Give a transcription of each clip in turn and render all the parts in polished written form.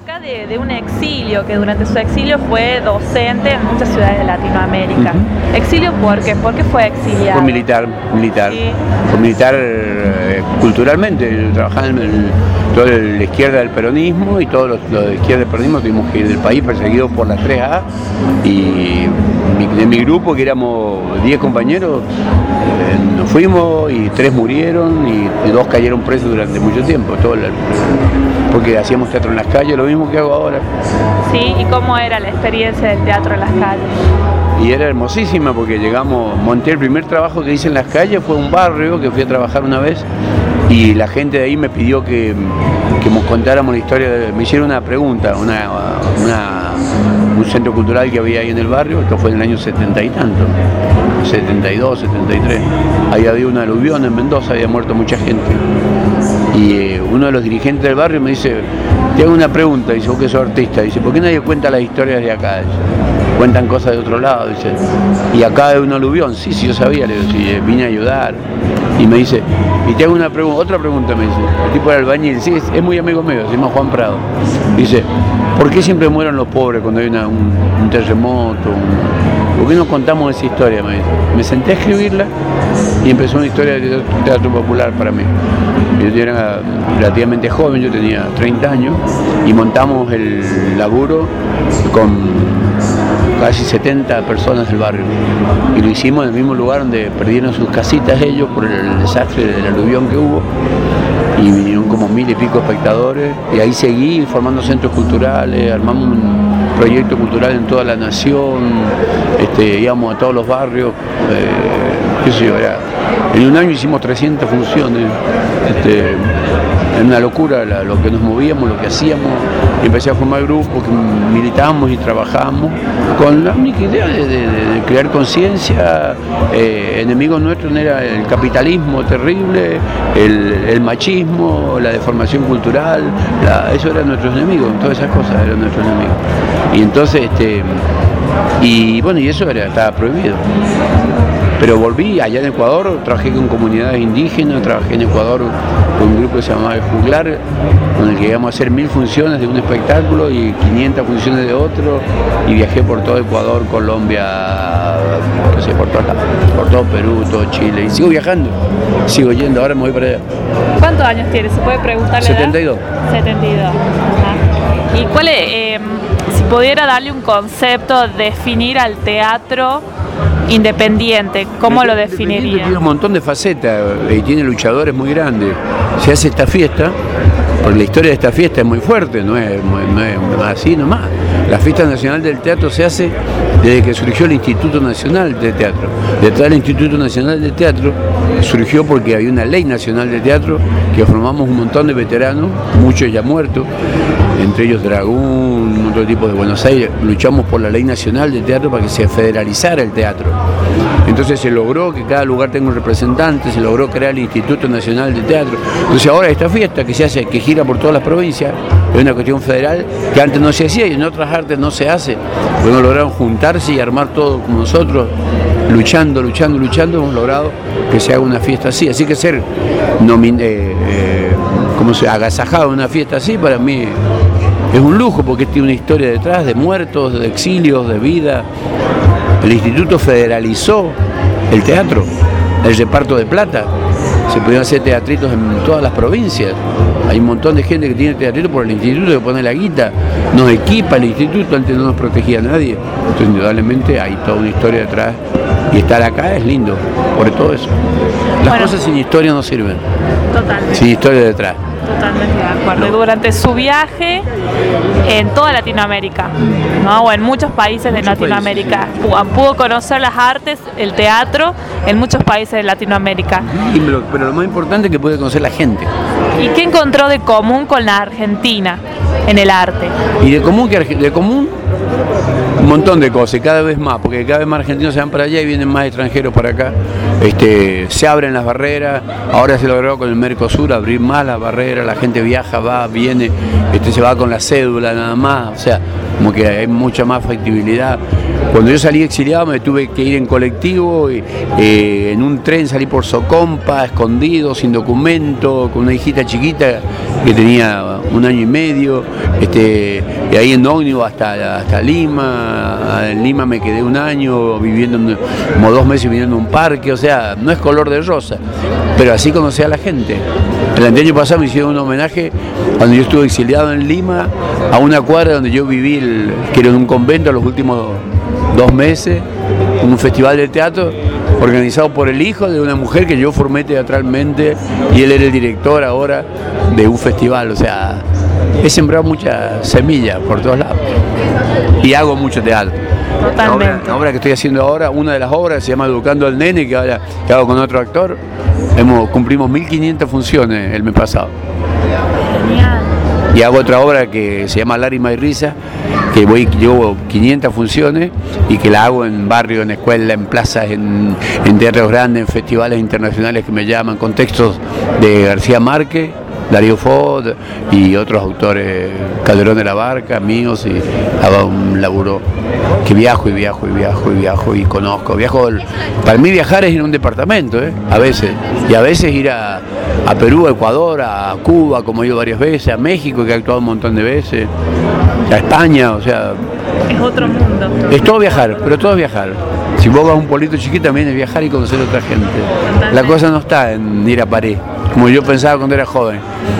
acá de un exilio, que durante su exilio fue docente en muchas ciudades de Latinoamérica. ¿Exilio por qué? ¿Por qué fue exiliado? Fue militar. Sí. Fue militar culturalmente, trabajaba en toda la izquierda del peronismo y todos los de izquierda del peronismo tuvimos que ir del país perseguidos por las 3A y de mi grupo, que éramos 10 compañeros, nos fuimos y 3 murieron y 2 cayeron presos durante mucho tiempo, porque hacíamos teatro en las calles, lo mismo que hago ahora. Sí, ¿y cómo era la experiencia del teatro en las calles? Y era hermosísima porque monté el primer trabajo que hice en las calles, fue un barrio que fui a trabajar una vez y la gente de ahí me pidió que nos contáramos la historia, me hicieron una pregunta, un centro cultural que había ahí en el barrio, esto fue en el año 70 y tanto, 72, 73, ahí había un aluvión en Mendoza, había muerto mucha gente. Y uno de los dirigentes del barrio me dice, te hago una pregunta, dice, vos que sos artista, dice, ¿por qué nadie cuenta las historias de acá? Dice, cuentan cosas de otro lado, dice, y acá hay un aluvión, sí, yo sabía, le digo, sí, vine a ayudar. Y me dice, y te hago otra pregunta, me dice, el tipo era albañil, sí, es muy amigo mío, se llama Juan Prado. Dice, ¿por qué siempre mueren los pobres cuando hay un terremoto? ¿Por qué no contamos esa historia? Me dice. Me senté a escribirla y empezó una historia de teatro popular para mí. Yo era relativamente joven, yo tenía 30 años y montamos el laburo con casi 70 personas del barrio y lo hicimos en el mismo lugar donde perdieron sus casitas ellos por el desastre del aluvión que hubo y vinieron como 1000 y pico espectadores y ahí seguí formando centros culturales, armamos un proyecto cultural en toda la nación, íbamos a todos los barrios, qué sé yo, en un año hicimos 300 funciones, era una locura lo que nos movíamos, lo que hacíamos, y empecé a formar grupos que militábamos y trabajábamos con la única idea de crear conciencia. Enemigos nuestros era el capitalismo terrible, el machismo, la deformación cultural, eso eran nuestros enemigos, todas esas cosas eran nuestros enemigos. Y entonces, y bueno, y eso estaba prohibido. Pero volví allá en Ecuador, trabajé con comunidades indígenas, trabajé en Ecuador con un grupo que se llamaba El Juglar, con el que íbamos a hacer 1000 funciones de un espectáculo y 500 funciones de otro, y viajé por todo Ecuador, Colombia, no sé, por todo Perú, todo Chile, y sigo viajando, sigo yendo, ahora me voy para allá. ¿Cuántos años tienes? ¿Se puede preguntarle? 72. 72. Ajá. ¿Y cuál es, si pudiera darle un concepto, definir al teatro independiente, ¿cómo lo definiría? Tiene un montón de facetas y tiene luchadores muy grandes. Se hace esta fiesta, porque la historia de esta fiesta es muy fuerte, no es así nomás. La fiesta nacional del teatro se hace desde que surgió el Instituto Nacional de Teatro. Detrás del Instituto Nacional de Teatro surgió porque había una ley nacional de teatro que formamos un montón de veteranos, muchos ya muertos, entre ellos Dragún, otro tipo de Buenos Aires. Luchamos por la ley nacional de teatro para que se federalizara el teatro. Entonces se logró que cada lugar tenga un representante, se logró crear el Instituto Nacional de Teatro. Entonces ahora esta fiesta que se hace, que gira por todas las provincias, es una cuestión federal que antes no se hacía y en otras artes no se hace. Bueno, lograron juntarse y armar todo como nosotros, luchando, hemos logrado que se haga una fiesta así. Así que ser agasajado en una fiesta así para mí es un lujo porque tiene una historia detrás de muertos, de exilios, de vida. El instituto federalizó el teatro, el reparto de plata. Se pudieron hacer teatritos en todas las provincias. Hay un montón de gente que tiene teatrito por el instituto, que pone la guita, nos equipa el instituto, antes no nos protegía a nadie. Entonces indudablemente hay toda una historia detrás y estar acá es lindo, por todo eso. Las cosas sin historia no sirven. Totalmente. Sin historia detrás. Totalmente de acuerdo. No. Durante su viaje en toda Latinoamérica, ¿no? O en muchos países de Latinoamérica, pudo conocer las artes, el teatro en muchos países de Latinoamérica. Pero lo más importante es que puede conocer la gente. ¿Y qué encontró de común con la Argentina en el arte? Y de común un montón de cosas, y cada vez más, porque cada vez más argentinos se van para allá y vienen más extranjeros para acá. Se abren las barreras, ahora se logró con el Mercosur abrir más las barreras, la gente viaja, va, viene, se va con la cédula nada más, o sea, como que hay mucha más factibilidad. Cuando yo salí exiliado me tuve que ir en colectivo, en un tren salí por Socompa, escondido, sin documento, con una hijita chiquita que tenía 1 año y medio, y ahí en ómnibus hasta Lima. En Lima me quedé 1 año viviendo, como 2 meses viviendo en un parque, o sea, no es color de rosa, pero así conocí a la gente. El año pasado me hicieron un homenaje cuando yo estuve exiliado en Lima, a una cuadra donde yo viví, que era en un convento los últimos 2 meses, un festival de teatro organizado por el hijo de una mujer que yo formé teatralmente y él era el director ahora de un festival. O sea, he sembrado muchas semillas por todos lados y hago mucho teatro. Totalmente. La obra que estoy haciendo ahora, una de las obras se llama Educando al Nene, que hago con otro actor. Cumplimos 1500 funciones el mes pasado. Genial. Y hago otra obra que se llama Lágrima y Risa, que llevo 500 funciones y que la hago en barrio, en escuelas, en plazas, en teatros grandes, en festivales internacionales que me llaman, con textos de García Márquez, Darío Fo y otros autores, Calderón de la Barca, míos, y hago un laburo que viajo y conozco. Para mí viajar es ir a un departamento, a veces, y a veces ir a Perú, a Ecuador, a Cuba, como he ido varias veces, a México, que he actuado un montón de veces, a España, o sea... Es otro mundo. Es todo viajar, pero todo es viajar. Si vos vas a un pueblito chiquito también es viajar y conocer a otra gente. La cosa no está en ir a París, como yo pensaba cuando era joven,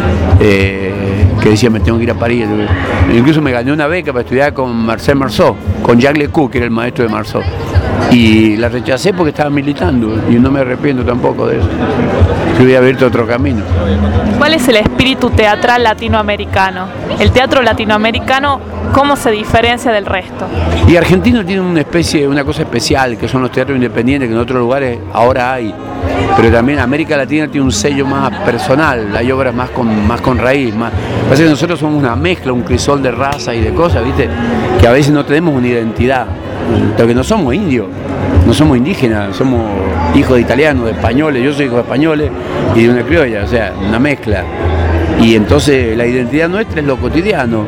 que decía me tengo que ir a París. Incluso me gané una beca para estudiar con Marcel Marceau, con Jacques Lecoux, que era el maestro de Marceau. Y la rechacé porque estaba militando y no me arrepiento tampoco de eso. Yo hubiera abierto otro camino. ¿Cuál es el espíritu teatral latinoamericano? El teatro latinoamericano, ¿cómo se diferencia del resto? Y Argentina tiene una cosa especial, que son los teatros independientes, que en otros lugares ahora hay. Pero también América Latina tiene un sello más personal, hay obras más con raíz. Parece que nosotros somos una mezcla, un crisol de raza y de cosas, ¿viste? Que a veces no tenemos una identidad, porque no somos indios, no somos indígenas, somos hijos de italianos, de españoles, yo soy hijo de españoles y de una criolla, o sea, una mezcla. Y entonces la identidad nuestra es lo cotidiano,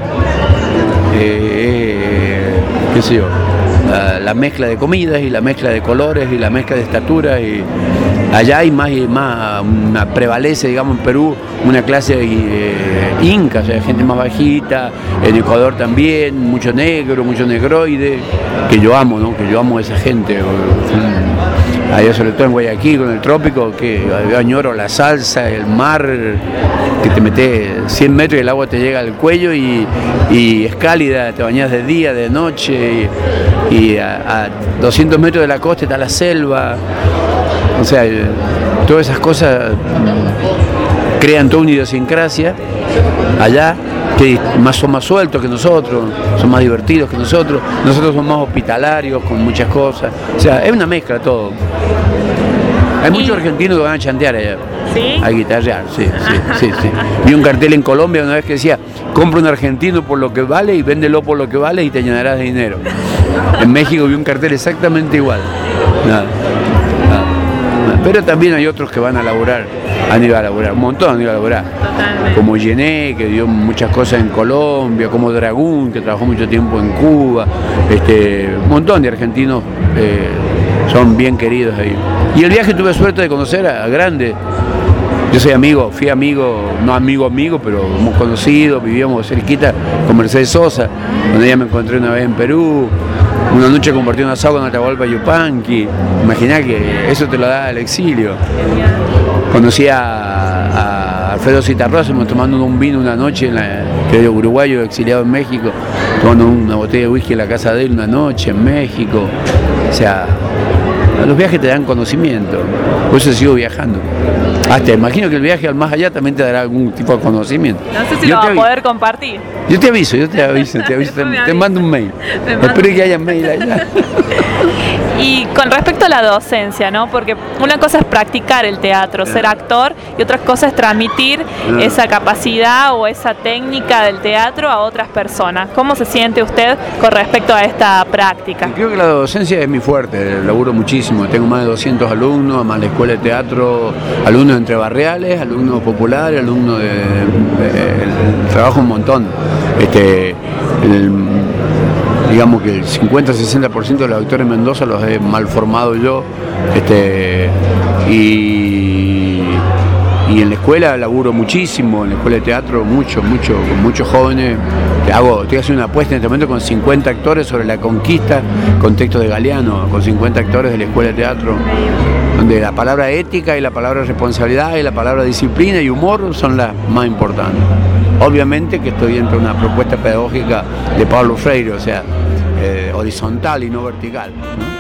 qué sé yo, la mezcla de comidas y la mezcla de colores y la mezcla de estaturas. Y allá hay prevalece, digamos, en Perú una clase inca, o sea, gente más bajita, en Ecuador también, mucho negro, mucho negroide, que yo amo, ¿no? Que yo amo a esa gente. Allá sobre todo en Guayaquil, con el trópico, que yo añoro la salsa, el mar, que te metes 100 metros y el agua te llega al cuello y es cálida, te bañas de día, de noche, y a 200 metros de la costa está la selva. O sea, todas esas cosas crean toda una idiosincrasia allá, que son más sueltos que nosotros, son más divertidos que nosotros somos más hospitalarios con muchas cosas. O sea, es una mezcla todo. Hay muchos argentinos que van a chantear allá. ¿Sí? A guitarrear, sí. Vi un cartel en Colombia una vez que decía, compra un argentino por lo que vale y véndelo por lo que vale y te llenarás de dinero. En México vi un cartel exactamente igual. Nada. Pero también hay otros que han ido a laburar, un montón han ido a laburar. Totalmente. Como Gené, que dio muchas cosas en Colombia, como Dragún, que trabajó mucho tiempo en Cuba, un montón de argentinos son bien queridos ahí. Y el viaje tuve suerte de conocer a grandes. Yo fui amigo, no amigo, pero hemos conocido, vivíamos cerquita con Mercedes Sosa, donde ella me encontré una vez en Perú. Una noche compartí un asado con Atahualpa Yupanqui. Imaginá que eso te lo da el exilio. Conocí a Alfredo Zitarrosa, tomando un vino una noche, que era uruguayo, exiliado en México, tomando una botella de whisky en la casa de él una noche en México. O sea, los viajes te dan conocimiento, por eso sigo viajando. Hasta imagino que el viaje al más allá también te dará algún tipo de conocimiento. No sé si lo vas a poder compartir. Yo te aviso, te mando un mail. Espero que haya mail allá. Y con respecto a la docencia, ¿no? Porque una cosa es practicar el teatro, ser actor, y otra cosa es transmitir esa capacidad o esa técnica del teatro a otras personas. ¿Cómo se siente usted con respecto a esta práctica? Creo que la docencia es mi fuerte, laburo muchísimo. Tengo más de 200 alumnos, además la escuela de teatro, alumnos entre barriales, alumnos populares, alumnos trabajo un montón. digamos que el 50-60% de los actores en Mendoza los he mal formado yo, y en la escuela laburo muchísimo, en la escuela de teatro mucho, con muchos jóvenes. Estoy haciendo una apuesta en este momento con 50 actores sobre la conquista, con textos de Galeano, con 50 actores de la escuela de teatro, donde la palabra ética y la palabra responsabilidad y la palabra disciplina y humor son las más importantes. Obviamente que estoy dentro de una propuesta pedagógica de Paulo Freire, o sea, horizontal y no vertical, ¿no?